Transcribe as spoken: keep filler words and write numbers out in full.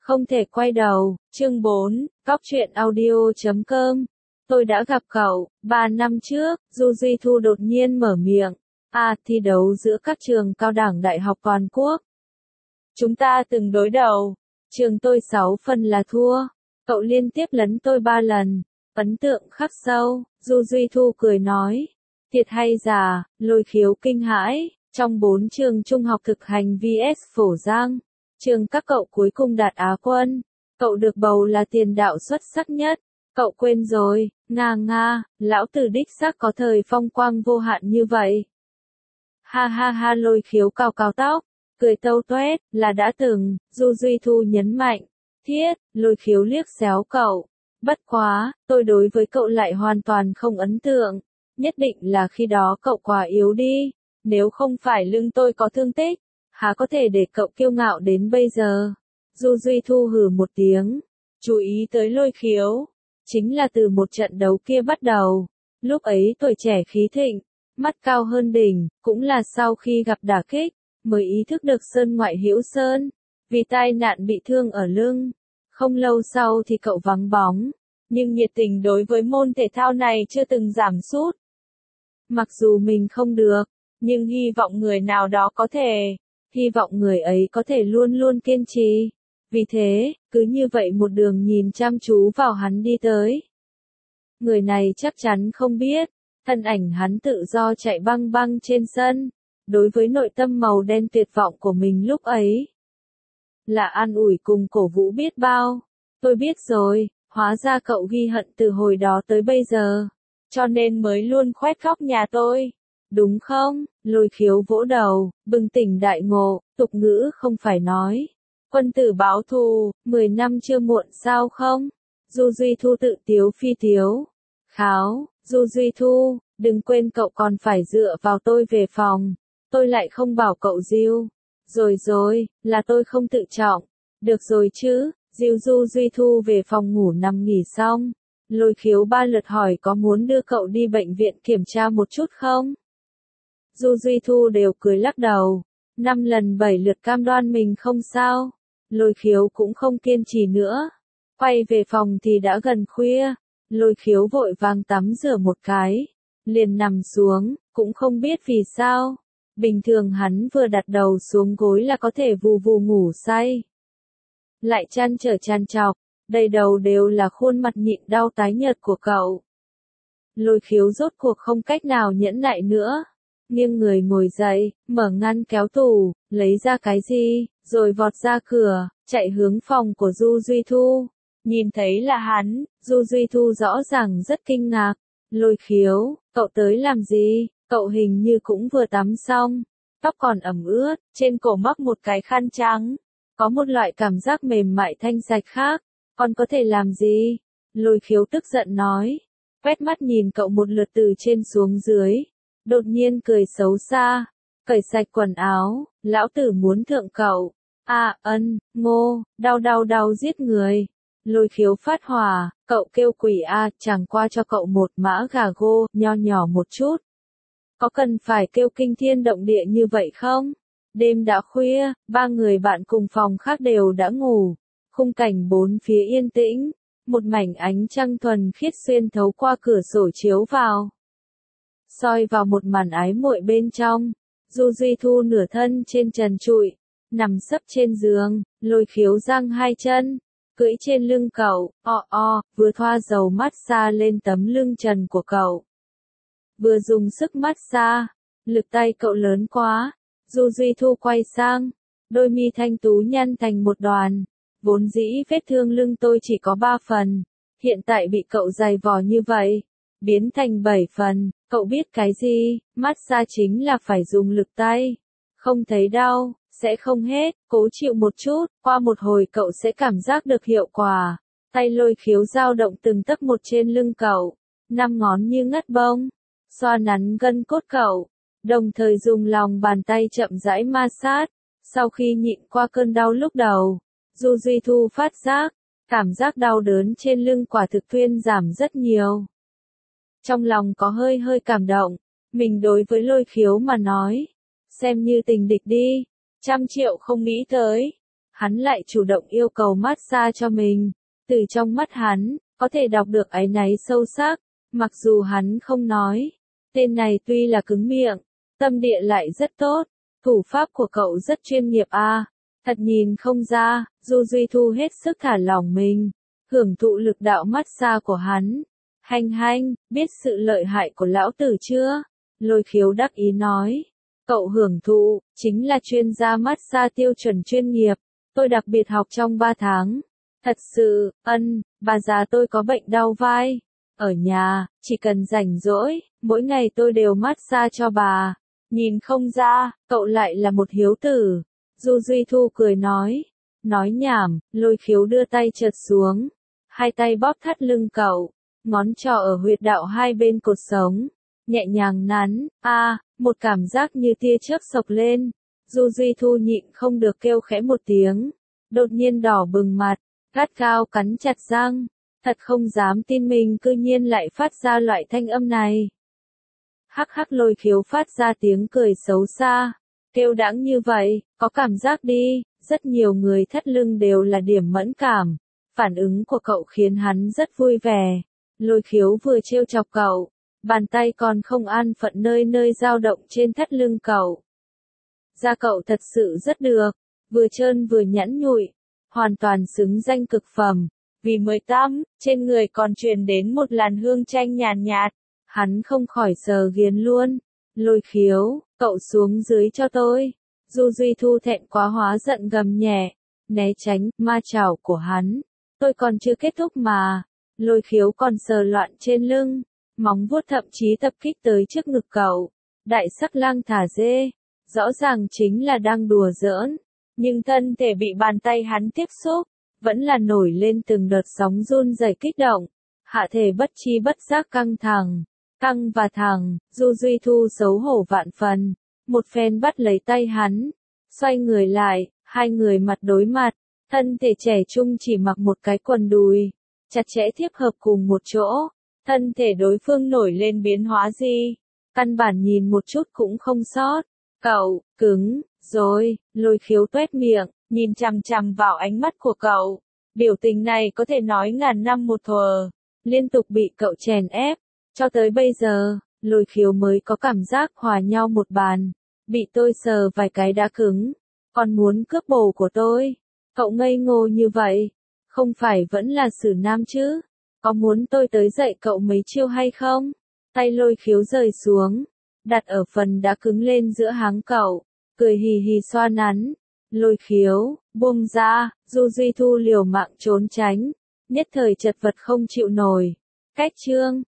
Không thể quay đầu, chương bốn, cóc truyện audio chấm com. Tôi đã gặp cậu, ba năm trước, Du Duy Thu đột nhiên mở miệng. À, thi đấu giữa các trường cao đẳng đại học toàn quốc. Chúng ta từng đối đầu. Trường tôi sáu phần là thua. Cậu liên tiếp lấn tôi ba lần. Ấn tượng khắc sâu, Du Duy Thu cười nói. Thiệt hay giả, Lôi Khiếu kinh hãi. Trong bốn trường trung học thực hành vs Phổ Giang, trường các cậu cuối cùng đạt Á quân. Cậu được bầu là tiền đạo xuất sắc nhất. Cậu quên rồi, nga nga, lão tử đích xác có thời phong quang vô hạn như vậy. Ha ha ha, Lôi Khiếu cào cào tóc, cười tâu toét, là đã từng, Du Duy Thu nhấn mạnh. Thiết, Lôi Khiếu liếc xéo cậu. Bất quá, tôi đối với cậu lại hoàn toàn không ấn tượng. Nhất định là khi đó cậu quá yếu đi. Nếu không phải lưng tôi có thương tích, há có thể để cậu kiêu ngạo đến bây giờ. Du Duy Thu hừ một tiếng, chú ý tới Lôi Khiếu. Chính là từ một trận đấu kia bắt đầu. Lúc ấy tuổi trẻ khí thịnh, mắt cao hơn đỉnh, cũng là sau khi gặp đả kích, mới ý thức được Sơn ngoại hữu Sơn. Vì tai nạn bị thương ở lưng. Không lâu sau thì cậu vắng bóng. Nhưng nhiệt tình đối với môn thể thao này chưa từng giảm sút. Mặc dù mình không được, nhưng hy vọng người nào đó có thể, hy vọng người ấy có thể luôn luôn kiên trì. Vì thế, cứ như vậy một đường nhìn chăm chú vào hắn đi tới. Người này chắc chắn không biết, thân ảnh hắn tự do chạy băng băng trên sân, đối với nội tâm màu đen tuyệt vọng của mình lúc ấy. Là an ủi cùng cổ vũ biết bao. Tôi biết rồi, hóa ra cậu ghi hận từ hồi đó tới bây giờ, cho nên mới luôn khoét khóc nhà tôi. Đúng không? Lôi Khiếu vỗ đầu, bừng tỉnh đại ngộ, tục ngữ không phải nói. Quân tử báo thù, mười năm chưa muộn sao không? Du Duy Thu tự tiếu phi tiếu. Kháo, Du Duy Thu, đừng quên cậu còn phải dựa vào tôi về phòng. Tôi lại không bảo cậu diêu. Rồi rồi, là tôi không tự trọng. Được rồi chứ, diêu Du Duy Thu về phòng ngủ nằm nghỉ xong. Lôi Khiếu ba lượt hỏi có muốn đưa cậu đi bệnh viện kiểm tra một chút không? Du Duy Thu đều cười lắc đầu. Năm lần bảy lượt cam đoan mình không sao. Lôi Khiếu cũng không kiên trì nữa. Quay về phòng thì đã gần khuya. Lôi Khiếu vội vàng tắm rửa một cái. Liền nằm xuống, cũng không biết vì sao. Bình thường hắn vừa đặt đầu xuống gối là có thể vù vù ngủ say. Lại chăn trở tràn trọc, đầy đầu đều là khuôn mặt nhịn đau tái nhợt của cậu. Lôi Khiếu rốt cuộc không cách nào nhẫn nại nữa. Nghiêng người ngồi dậy, mở ngăn kéo tủ, lấy ra cái gì, rồi vọt ra cửa, chạy hướng phòng của Du Duy Thu. Nhìn thấy là hắn, Du Duy Thu rõ ràng rất kinh ngạc. Lôi Khiếu, cậu tới làm gì? Cậu hình như cũng vừa tắm xong, tóc còn ẩm ướt, trên cổ mắc một cái khăn trắng. Có một loại cảm giác mềm mại thanh sạch khác. Còn có thể làm gì? Lôi Khiếu tức giận nói. Quét mắt nhìn cậu một lượt từ trên xuống dưới. Đột nhiên cười xấu xa. Cởi sạch quần áo, lão tử muốn thượng cậu. À, ân, ngô, đau đau đau giết người. Lôi Khiếu phát hỏa, cậu kêu quỷ a, à, chẳng qua cho cậu một mã gà gô, nho nhỏ một chút. Có cần phải kêu kinh thiên động địa như vậy không? Đêm đã khuya, ba người bạn cùng phòng khác đều đã ngủ. Khung cảnh bốn phía yên tĩnh, một mảnh ánh trăng thuần khiết xuyên thấu qua cửa sổ chiếu vào. Soi vào một màn ái muội bên trong. Du Duy Thu nửa thân trên trần trụi, nằm sấp trên giường, Lôi Khiếu giang hai chân, cưỡi trên lưng cậu, o o, vừa thoa dầu massage lên tấm lưng trần của cậu. Vừa dùng sức massage, lực tay cậu lớn quá. Du Duy Thu quay sang, đôi mi thanh tú nhăn thành một đoàn. Vốn dĩ vết thương lưng tôi chỉ có ba phần, hiện tại bị cậu giày vò như vậy, biến thành bảy phần. Cậu biết cái gì? Massage chính là phải dùng lực tay. Không thấy đau, sẽ không hết, cố chịu một chút, qua một hồi cậu sẽ cảm giác được hiệu quả. Tay Lôi Khiếu dao động từng tấc một trên lưng cậu, năm ngón như ngắt bông, xoa nắn gân cốt cậu, đồng thời dùng lòng bàn tay chậm rãi ma sát. Sau khi nhịn qua cơn đau lúc đầu, Du Duy Thu phát giác, cảm giác đau đớn trên lưng quả thực thuyên giảm rất nhiều. Trong lòng có hơi hơi cảm động, mình đối với Lôi Khiếu mà nói, xem như tình địch đi, trăm triệu không nghĩ tới. hắn lại chủ động yêu cầu massage cho mình. Từ trong mắt hắn, có thể đọc được áy náy sâu sắc, mặc dù hắn không nói. Tên này tuy là cứng miệng, tâm địa lại rất tốt, thủ pháp của cậu rất chuyên nghiệp a. À. Thật nhìn không ra, Du Duy Thu hết sức thả lỏng mình, hưởng thụ lực đạo massage của hắn. Hanh hanh, biết sự lợi hại của lão tử chưa? Lôi Khiếu đắc ý nói. Cậu hưởng thụ, chính là chuyên gia massage tiêu chuẩn chuyên nghiệp. Tôi đặc biệt học trong ba tháng. Thật sự, ân, bà già tôi có bệnh đau vai. Ở nhà, chỉ cần rảnh rỗi, mỗi ngày tôi đều massage cho bà. Nhìn không ra, cậu lại là một hiếu tử. Du Duy Thu cười nói. Nói nhảm, Lôi Khiếu đưa tay trượt xuống. Hai tay bóp thắt lưng cậu. Ngón trỏ ở huyệt đạo hai bên cột sống. Nhẹ nhàng nắn, a, à, một cảm giác như tia chớp xộc lên. Du Duy Thu nhịn không được kêu khẽ một tiếng. Đột nhiên đỏ bừng mặt, gắt gao cắn chặt răng. Thật không dám tin mình cư nhiên lại phát ra loại thanh âm này. Hắc hắc, Lôi Khiếu phát ra tiếng cười xấu xa. Kêu đãng như vậy, có cảm giác đi, rất nhiều người thắt lưng đều là điểm mẫn cảm. Phản ứng của cậu khiến hắn rất vui vẻ. Lôi Khiếu vừa trêu chọc cậu, bàn tay còn không an phận nơi nơi dao động trên thắt lưng cậu. Da cậu thật sự rất được, vừa trơn vừa nhẵn nhụi, hoàn toàn xứng danh cực phẩm. Vì mới tắm, trên người còn truyền đến một làn hương chanh nhàn nhạt, hắn không khỏi sờ ghiền luôn. Lôi Khiếu, cậu xuống dưới cho tôi. Du Duy Thu thẹn quá hóa giận gầm nhẹ, né tránh ma chảo của hắn. Tôi còn chưa kết thúc mà. Lôi Khiếu còn sờ loạn trên lưng, móng vuốt thậm chí tập kích tới trước ngực cậu. Đại sắc lang thả dê, rõ ràng chính là đang đùa giỡn, nhưng thân thể bị bàn tay hắn tiếp xúc, vẫn là nổi lên từng đợt sóng run rẩy kích động. Hạ thể bất chi bất giác căng thẳng, căng và thẳng. Du Duy Thu xấu hổ vạn phần, một phen bắt lấy tay hắn, xoay người lại, hai người mặt đối mặt, thân thể trẻ trung chỉ mặc một cái quần đùi, chặt chẽ tiếp hợp cùng một chỗ. Thân thể đối phương nổi lên biến hóa gì, căn bản nhìn một chút cũng không sót. Cậu, cứng, rồi. Lôi Khiếu tuét miệng, nhìn chằm chằm vào ánh mắt của cậu. Biểu tình này có thể nói ngàn năm một thuở, liên tục bị cậu chèn ép. Cho tới bây giờ, Lôi Khiếu mới có cảm giác hòa nhau một bàn. Bị tôi sờ vài cái đã cứng, còn muốn cướp bồ của tôi. Cậu ngây ngô như vậy, không phải vẫn là Sử Nam chứ? Có muốn tôi tới dạy cậu mấy chiêu hay không? Tay Lôi Khiếu rời xuống, đặt ở phần đã cứng lên giữa háng cậu, cười hì hì xoa nắn. Lôi Khiếu, buông ra. Du Duy Thu liều mạng trốn tránh, nhất thời chật vật không chịu nổi. Cách chương